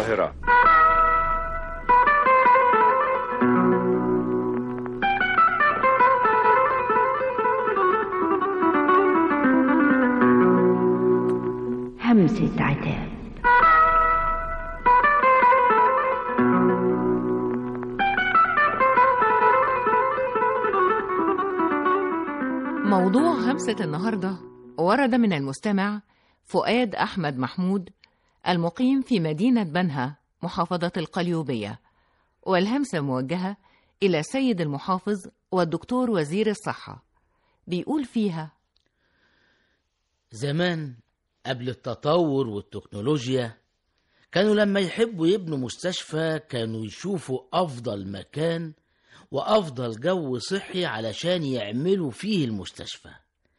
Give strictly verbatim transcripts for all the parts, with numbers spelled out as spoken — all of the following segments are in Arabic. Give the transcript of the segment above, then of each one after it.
القاهرة. همسة عتاب. موضوع همسة النهاردة ورد من المستمع فؤاد أحمد محمود المقيم في مدينة بنها محافظة القليوبية، والهمسة موجهة إلى السيد المحافظ والدكتور وزير الصحة. بيقول فيها: زمان قبل التطور والتكنولوجيا كانوا لما يحبوا يبنوا مستشفى كانوا يشوفوا أفضل مكان وأفضل جو صحي علشان يعملوا فيه المستشفى.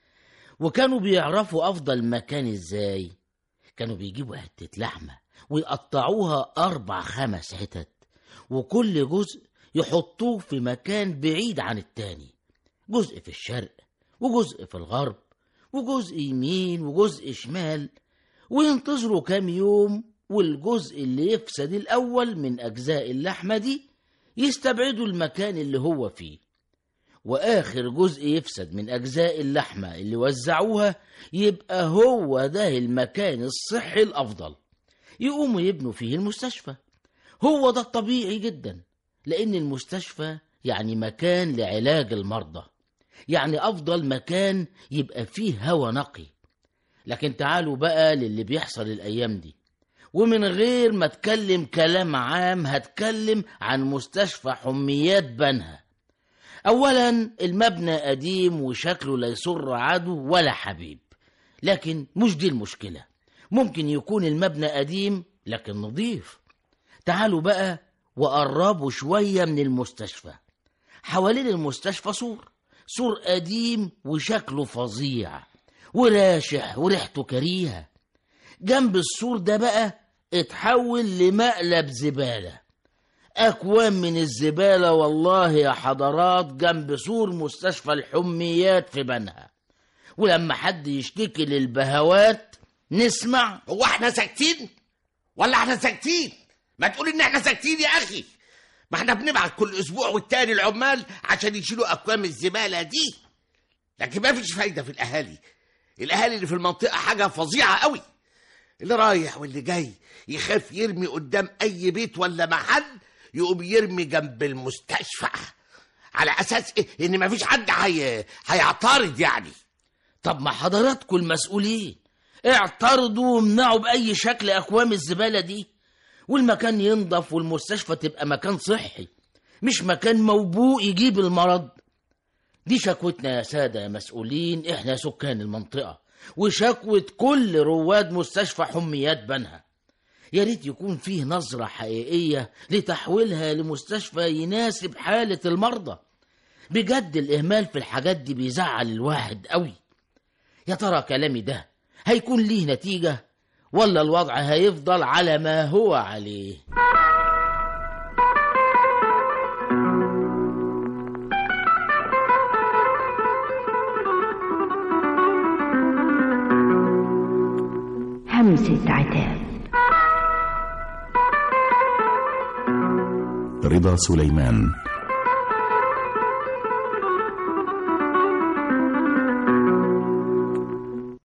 وكانوا بيعرفوا أفضل مكان إزاي؟ كانوا بيجيبوا حتة لحمة ويقطعوها أربع خمس حتت، وكل جزء يحطوه في مكان بعيد عن التاني، جزء في الشرق وجزء في الغرب وجزء يمين وجزء شمال، وينتظروا كام يوم، والجزء اللي يفسد الأول من أجزاء اللحمة دي يستبعدوا المكان اللي هو فيه، وآخر جزء يفسد من أجزاء اللحمة اللي وزعوها يبقى هو ده المكان الصحي الأفضل، يقوموا يبنوا فيه المستشفى. هو ده الطبيعي جدا، لأن المستشفى يعني مكان لعلاج المرضى، يعني أفضل مكان يبقى فيه هوا نقي. لكن تعالوا بقى للي بيحصل الأيام دي، ومن غير ما اتكلم كلام عام هتكلم عن مستشفى حميات بنها. اولا المبنى قديم وشكله لا يسر عدو ولا حبيب، لكن مش دي المشكلة. ممكن يكون المبنى قديم لكن نظيف. تعالوا بقى وقربوا شوية من المستشفى. حوالين المستشفى سور سور قديم وشكله فظيع وراشح وريحته كريهة. جنب السور ده بقى اتحول لمقلب زبالة، أكوام من الزبالة والله يا حضرات جنب سور مستشفى الحميات في بنها. ولما حد يشتكي للبهوات نسمع: هو احنا ساكتين ولا احنا ساكتين؟ ما تقول ان احنا ساكتين يا اخي، ما احنا بنبعت كل اسبوع والتاني العمال عشان يشيلوا اكوام الزبالة دي. لكن ما فيش فايدة في الاهالي. الاهالي اللي في المنطقة حاجة فظيعة قوي، اللي رايح واللي جاي يخاف يرمي قدام اي بيت ولا محل يقوم يرمي جنب المستشفى، على اساس إيه؟ ان مفيش حد هي... هيعترض يعني. طب ما حضراتكم المسؤولين اعترضوا ومنعوا باي شكل اكوام الزبالة دي، والمكان ينضف والمستشفى تبقى مكان صحي مش مكان موبوء يجيب المرض. دي شكوتنا يا سادة يا مسؤولين، احنا سكان المنطقة، وشكوة كل رواد مستشفى حميات بنها. يا ريت يكون فيه نظرة حقيقية لتحويلها لمستشفى يناسب حالة المرضى. بجد الإهمال في الحاجات دي بيزعل الواحد قوي. يا ترى كلامي ده هيكون ليه نتيجة ولا الوضع هيفضل على ما هو عليه؟ همسة عتاب. رضا سليمان.